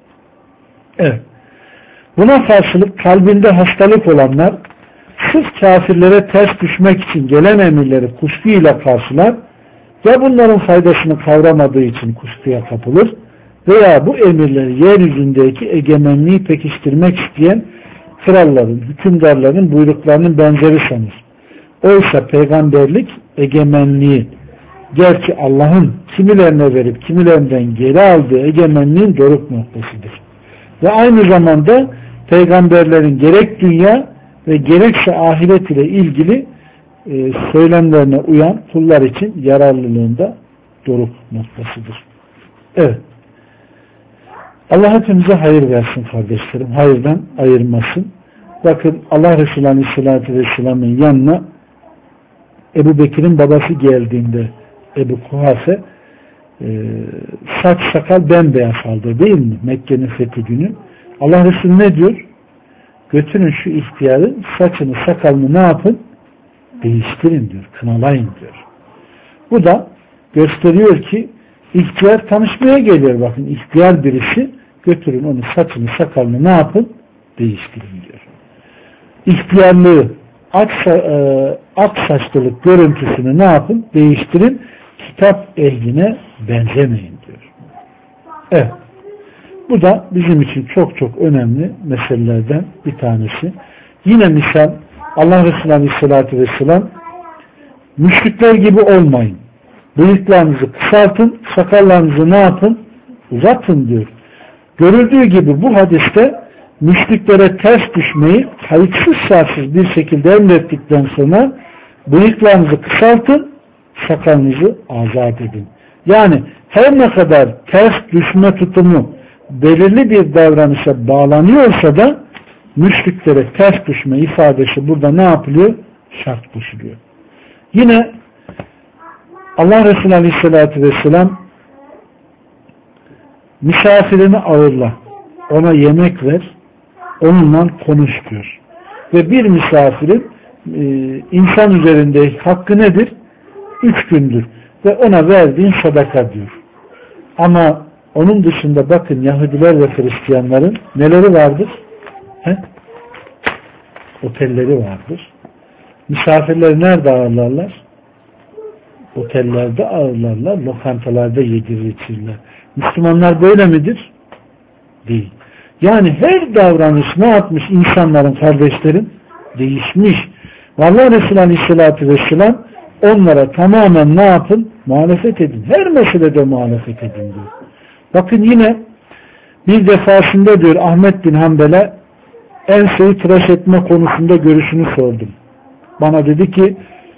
Evet. Buna karşılık kalbinde hastalık olanlar sırf kafirlere ters düşmek için gelen emirleri kuşkuyla karşılar, ya bunların faydasını kavramadığı için kuşkuya kapılır veya bu emirleri yeryüzündeki egemenliği pekiştirmek isteyen kralların, hükümdarların buyruklarının benzeri sanır. Oysa peygamberlik egemenliği, gerçi Allah'ın kimilerine verip kimilerinden geri aldığı egemenliğin doruk noktasıdır. Ve aynı zamanda peygamberlerin gerek dünya ve gerekse ahiret ile ilgili e, söylemlerine uyan kullar için yararlılığında doruk noktasıdır. Evet. Allah hepimize hayır versin kardeşlerim. Hayırdan ayırmasın. Bakın Allah Resulü Aleyhisselatü Vesselam'ın yanına Ebu Bekir'in babası geldiğinde Ebu Kuhafe e, saç sakal bembeyaz halde değil mi? Mekke'nin fethi günü. Allah Resulü ne diyor? Götürün şu ihtiyarı, saçını sakalını ne yapın? Değiştirin diyor. Kınalayın diyor. Bu da gösteriyor ki ihtiyar tanışmaya geliyor. Bakın ihtiyar birisi, götürün onu saçını sakalını ne yapın? Değiştirin diyor. İhtiyarlığı, ak, e, ak saçlılık görüntüsünü ne yapın? Değiştirin. Kitap ehline benzemeyin diyor. Evet. Bu da bizim için çok çok önemli meselelerden bir tanesi. Yine misal Allah Resulü Aleyhisselatü Vesselam müşrikler gibi olmayın. Bıyıklarınızı kısaltın, sakallarınızı ne yapın? Uzatın diyor. Görüldüğü gibi bu hadiste müşriklere ters düşmeyi kayıtsız şartsız bir şekilde emrettikten sonra bıyıklarınızı kısaltın, sakalınızı azat edin. Yani her ne kadar ters düşme tutumu belirli bir davranışa bağlanıyorsa da müşriklere ters düşme ifadesi burada ne yapılıyor? Şart koşuluyor. Yine Allah Resulü Aleyhisselatü Vesselam misafirini ağırla, ona yemek ver, onunla konuş diyor. Ve bir misafirin e, insan üzerinde hakkı nedir? Üç gündür. Ve ona verdiğin sadaka diyor. Ama onun dışında bakın Yahudiler ve Hristiyanların neleri vardır? He? Otelleri vardır. Misafirleri nerede ağırlarlar? Otellerde ağırlarlar, lokantalarda yedirir içirirler. Müslümanlar böyle midir? Değil. Yani her davranış ne yapmış insanların, kardeşlerim? Değişmiş. Vallahi Resulü Aleyhisselatü Vesselam onlara tamamen ne yapın? Muhalefet edin. Her meselede muhalefet edin diyor. Bakın yine bir defasında diyor Ahmet bin Hanbel'e enseyi tıraş etme konusunda görüşünü sordum. Bana dedi ki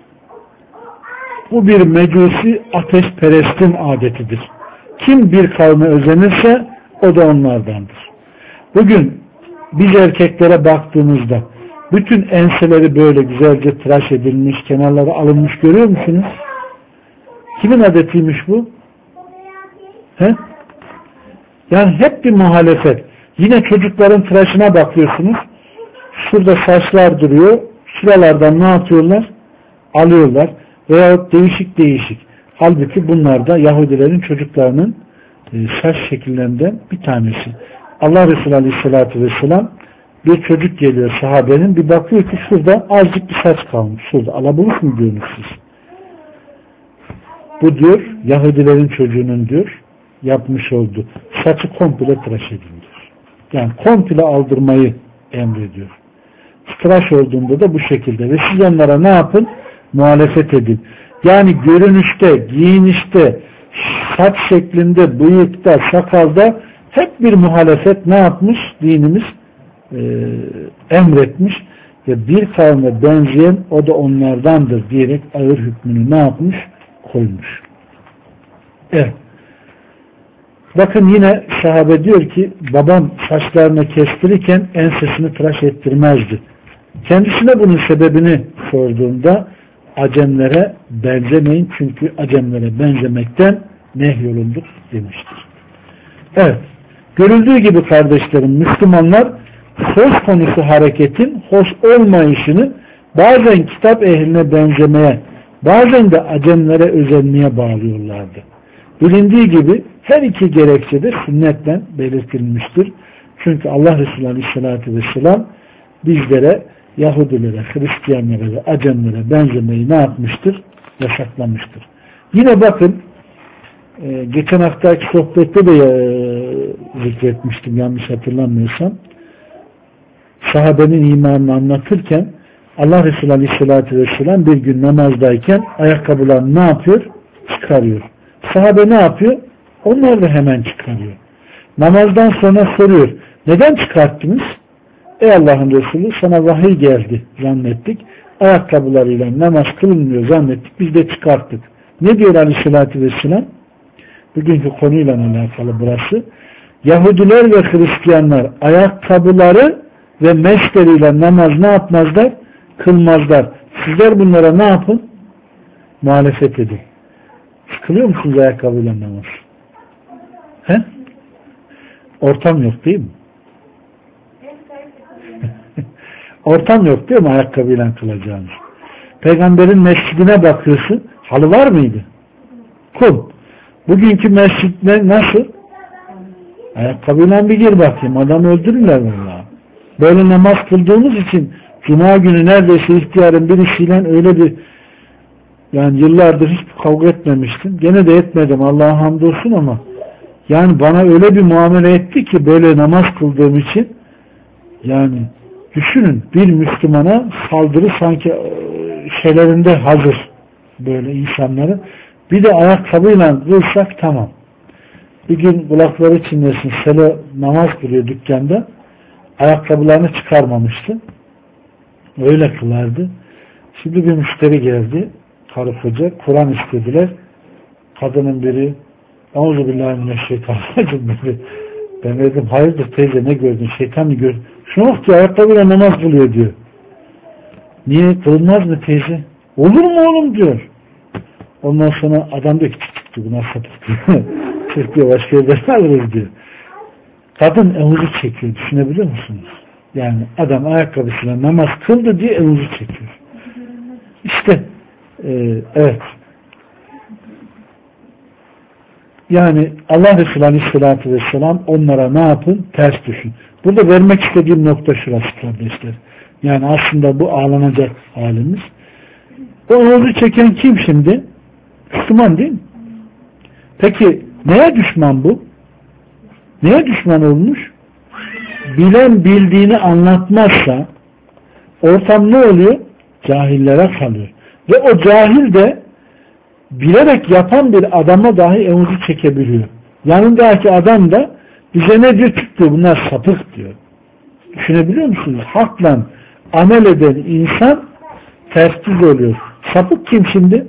bu bir mecusi ateşperestin adetidir. Kim bir kavme özenirse o da onlardandır. Bugün biz erkeklere baktığımızda bütün enseleri böyle güzelce tıraş edilmiş, kenarları alınmış görüyor musunuz? Kimin adetiymiş bu? He? Yani hep bir muhalefet. Yine çocukların tıraşına bakıyorsunuz. Şurada saçlar duruyor. Şuralardan ne yapıyorlar? Alıyorlar. Veyahut değişik değişik. Halbuki bunlar da Yahudilerin çocuklarının e, saç şekillerinden bir tanesi. Allah Resulü Aleyhisselatü Vesselam bir çocuk geliyor sahabenin, bir bakıyor ki şurada azıcık bir saç kalmış. Şurada alabalık mı diyorsunuz siz? Bu diyor Yahudilerin çocuğunun diyor yapmış olduğu saçı komple tıraş edin diyor. Yani komple aldırmayı emrediyor. Tıraş olduğunda da bu şekilde ve siz onlara ne yapın? Muhalefet edin. Yani görünüşte, giyinişte, saç şeklinde, bıyıkta, sakalda hep bir muhalefet ne yapmış? Dinimiz e, emretmiş ve bir kavme benzeyen o da onlardandır diyerek ağır hükmünü ne yapmış? Koymuş. Evet. Bakın yine sahabe diyor ki babam saçlarını kestirirken ensesini tıraş ettirmezdi. Kendisine bunun sebebini sorduğumda Acemlere benzemeyin çünkü Acemlere benzemekten nehyolunduk demiştir. Evet. Görüldüğü gibi kardeşlerim Müslümanlar söz konusu hareketin hoş olmayışını bazen kitap ehline benzemeye bazen de Acemlere özenmeye bağlıyorlardı. Bilindiği gibi her iki gerekçe de sünnetle belirtilmiştir. Çünkü Allah Resulü Aleyhisselatü Vesselam bizlere Yahudilere, Hristiyanlara ve Acemlere benzemeyi ne yapmıştır? Yasaklamıştır. Yine bakın e, geçen haftaki sohbette de e, zikretmiştim yanlış hatırlamıyorsam. Sahabenin imanını anlatırken Allah Resulü Aleyhisselatü Vesselam bir gün namazdayken ayakkabılarını ne yapıyor? Çıkarıyor. Sahabe ne yapıyor? Onlar da hemen çıkarıyor. Namazdan sonra soruyor. Neden çıkarttınız? Ey Allah'ın Resulü sana vahiy geldi zannettik. Ayakkabılarıyla namaz kılınmıyor zannettik. Biz de çıkarttık. Ne diyor Aleyhisselatü Vesselam? Bugünkü konuyla alakalı burası. Yahudiler ve Hristiyanlar ayakkabıları ve meşleriyle namaz ne yapmazlar? Kılmazlar. Sizler bunlara ne yapın? Muhalefet edin. Kılıyor musunuz ayakkabıyla namaz? He? Ortam yok değil mi? Ortam yok değil mi ayakkabıyla kılacağınız? Peygamberin mescidine bakıyorsun. Halı var mıydı? Kum. Bugünkü mescid nasıl? Ayakkabıyla bir gir bakayım. Adam öldürürler vallahi. Böyle namaz kıldığımız için Cuma günü neredeyse ihtiyarın birisiyle öyle bir yani yıllardır hiç kavga etmemiştim. Gene de etmedim Allah'a hamdolsun ama yani bana öyle bir muamele etti ki böyle namaz kıldığım için yani düşünün bir Müslümana saldırı sanki şeylerinde hazır böyle insanların. Bir de ayakkabıyla kılsak tamam. Bir gün kulakları çinlesin Selo namaz kılıyor dükkanda. Ayakkabılarını çıkarmamıştı. Öyle kılardı. Şimdi bir müşteri geldi. Karı koca. Kur'an istediler. Kadının biri Euzubillahimineşşeytanirracim dedi. Ben dedim hayırdır teyze ne gördün? Şeytan mı gördün? Şuna bak diyor ayakkabıyla namaz kılıyor diyor. Niye? Kılınmaz mı teyze? Olur mu oğlum diyor. Ondan sonra adam diyor ki çık çık bunlar sapık diyor. Çık diyor başka yerden alırız diyor. Kadın emuzu çekiyor. Düşünebiliyor musunuz? Yani adam ayakkabısıyla namaz kıldı diye emuzu çekiyor. İşte e, evet. Yani Allah Resulü Aleyhisselatü Vesselam onlara ne yapın? Ters düşün. Burada vermek istediğim nokta şurası kardeşler. Yani aslında bu ağlanacak halimiz. O emuzu çeken kim şimdi? Müslüman değil mi? Peki neye düşman bu? Neye düşman olmuş? Bilen bildiğini anlatmazsa ortam ne oluyor? Cahillere kalıyor. Ve o cahil de bilerek yapan bir adama dahi emuzu çekebiliyor. Yanındaki adam da bize ne diyor? Çıktı bunlar sapık diyor. Düşünebiliyor musunuz? Hakla amel eden insan tersiz oluyor. Sapık kim şimdi?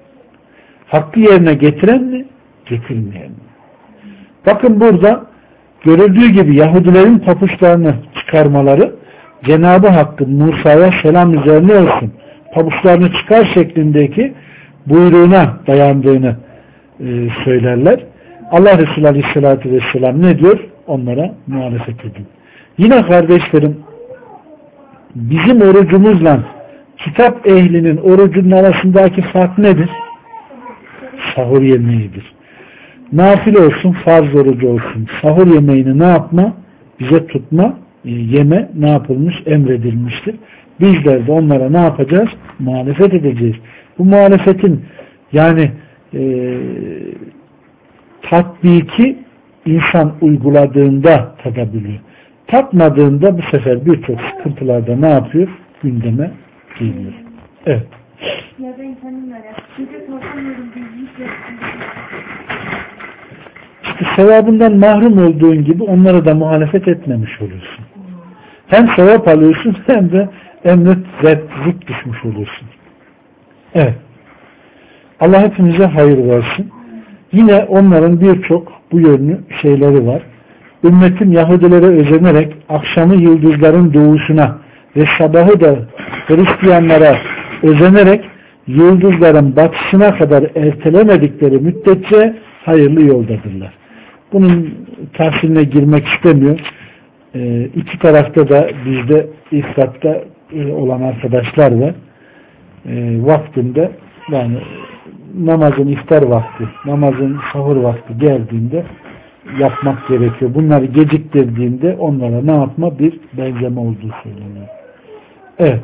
Hakkı yerine getiren mi? Getirmeyen mi? Bakın burada görüldüğü gibi Yahudilerin papuçlarını çıkarmaları Cenab-ı Hakk'ın Musa'ya selam üzerine olsun pabuçlarını çıkar şeklindeki buyruğuna dayandığını e, söylerler. Allah Resulü Aleyhisselatü Vesselam ne diyor? Onlara muhalefet edin. Yine kardeşlerim, bizim orucumuzla kitap ehlinin orucunun arasındaki fark nedir? Sahur yemeğidir. Nafile olsun, farz orucu olsun. Sahur yemeğini ne yapma? Bize tutma, yeme ne yapılmış? Emredilmiştir. Bizler de onlara ne yapacağız? Muhalefet edeceğiz. Bu muhalefetin yani e, tatbiki insan uyguladığında tadabiliyor. Tatmadığında bu sefer birçok sıkıntılarda ne yapıyor? Gündeme geliyor. Evet. Ya da insanın böyle size korkmuyorum diye İşte sevabından mahrum olduğun gibi onlara da muhalefet etmemiş oluyorsun. Hem sevap alıyorsun hem de emret zevk düşmüş oluyorsun. Evet. Allah hepimize hayır versin. Yine onların birçok bu yönlü şeyleri var. Ümmetin Yahudilere özenerek akşamı yıldızların doğuşuna ve sabahı da Hristiyanlara özenerek yıldızların batışına kadar ertelemedikleri müddetçe hayırlı yoldadırlar. Bunun tafsiline girmek istemiyor. Ee, iki tarafta da bizde ifratta e, olan arkadaşlar var. E, vaktinde yani namazın iftar vakti, namazın sahur vakti geldiğinde yapmak gerekiyor. Bunları geciktirdiğinde onlara ne yapma? Bir benzeme olduğu söyleniyor. Evet.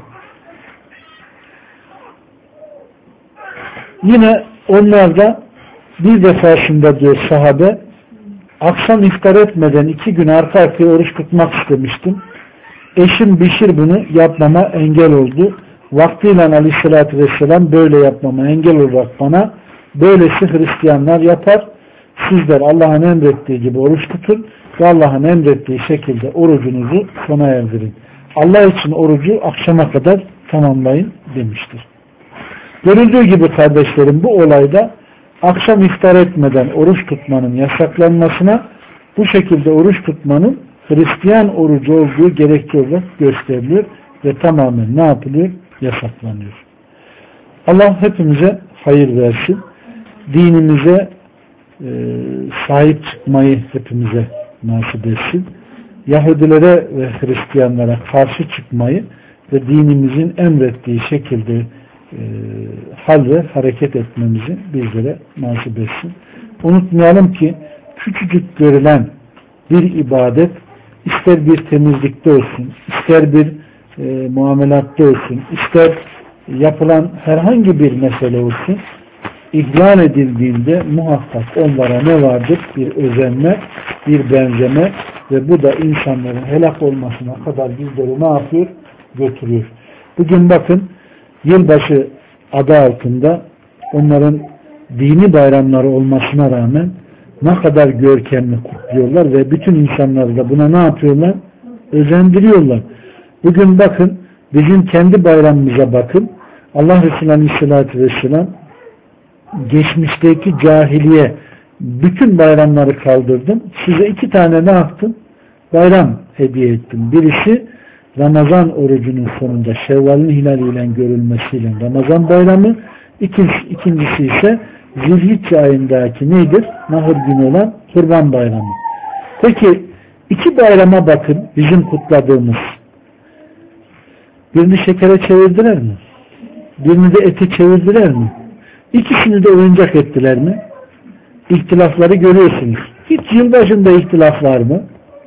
Yine onlar da bir defasında diyor sahabe, akşam iftar etmeden iki gün arka arkaya oruç tutmak istemiştim. Eşim Bişir bunu yapmama engel oldu. Vaktiyle Aleyhisselatü Vesselam böyle yapmama engel olarak bana, böylesi Hristiyanlar yapar. Sizler Allah'ın emrettiği gibi oruç tutun ve Allah'ın emrettiği şekilde orucunuzu sona erdirin. Allah için orucu akşama kadar tamamlayın demiştir. Görüldüğü gibi kardeşlerim, bu olayda akşam iftar etmeden oruç tutmanın yasaklanmasına, bu şekilde oruç tutmanın Hristiyan orucu olduğu gerekçe olarak gösteriliyor ve tamamen ne yapılıyor? Yasaklanıyor. Allah hepimize hayır versin. Dinimize e, sahip çıkmayı hepimize nasip etsin. Yahudilere ve Hristiyanlara karşı çıkmayı ve dinimizin emrettiği şekilde e, hal ve hareket etmemizi bizlere nasip etsin. Unutmayalım ki küçücük görülen bir ibadet, ister bir temizlikte olsun, ister bir e, muamelatta olsun, ister yapılan herhangi bir mesele olsun, ihlal edildiğinde muhakkak onlara ne vardır? Bir özenme, bir benzeme ve bu da insanların helak olmasına kadar bizleri ne yapıyor? Götürüyor. Bugün bakın, yılbaşı adı altında onların dini bayramları olmasına rağmen ne kadar görkemli kutluyorlar ve bütün insanları da buna ne yapıyorlar? Özendiriyorlar. Bugün bakın, bizim kendi bayramımıza bakın. Allah Resulü Aleyhisselatü Vesselam geçmişteki cahiliye bütün bayramları kaldırdım. Size iki tane ne yaptım? Bayram hediye ettim. Birisi Ramazan orucunun sonunda Şevval'in hilaliyle görülmesiyle Ramazan bayramı. İkincisi, ikincisi ise Zilhicce ayındaki nedir? Nahır günü olan Kurban bayramı. Peki iki bayrama bakın, bizim kutladığımız. Birini şekere çevirdiler mi? Birini de ete çevirdiler mi? İkisini de oyuncak ettiler mi? İhtilafları görüyorsunuz. Hiç yılbaşında ihtilaf var mı?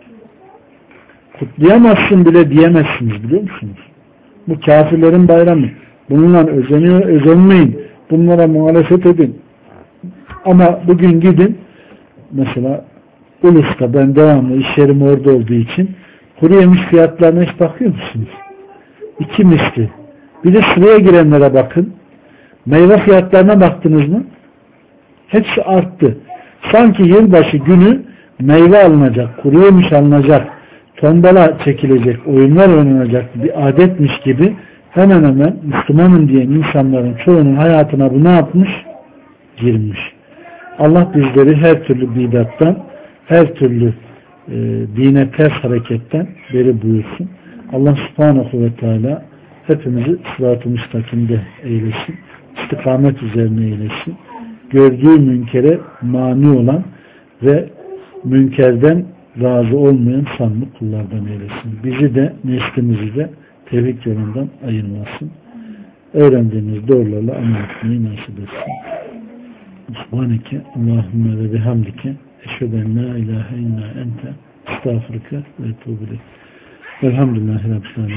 Kutlayamazsın bile diyemezsiniz, biliyor musunuz? Bu kafirlerin bayramı. Bununla özeniyor, özenmeyin. Bunlara muhalefet edin. Ama bugün gidin, mesela Ulus'ta, ben devamlı iş yerim orada olduğu için, kuru yemiş fiyatlarına hiç bakıyor musunuz? İki misli. Bir de sıraya girenlere bakın. Meyve fiyatlarına baktınız mı? Hepsi arttı. Sanki yılbaşı günü meyve alınacak, kuru yemiş alınacak, tombala çekilecek, oyunlar oynanacak bir adetmiş gibi hemen hemen Müslümanım diyen insanların çoğunun hayatına bu ne yapmış? Girmiş. Allah bizleri her türlü bidattan, her türlü e, dine ters hareketten beri buyursun. Allah subhanahu ve teala hepimizi sırat-ı müstakimde eylesin. İstikamet üzerine eylesin. Gördüğü münkere mani olan ve münkerden razı olmayan sanlı kullardan eylesin. Bizi de neslimizi de tevhid yolundan ayırmasın. Öğrendiğimiz doğrularla amel etmeyi nasip etsin. Subhaneke Allahümme ve bihamdike eşheden la ilahe illa ente estağfurike ve etûbü ileyk. Elhamdülillahi Rabbil alemin.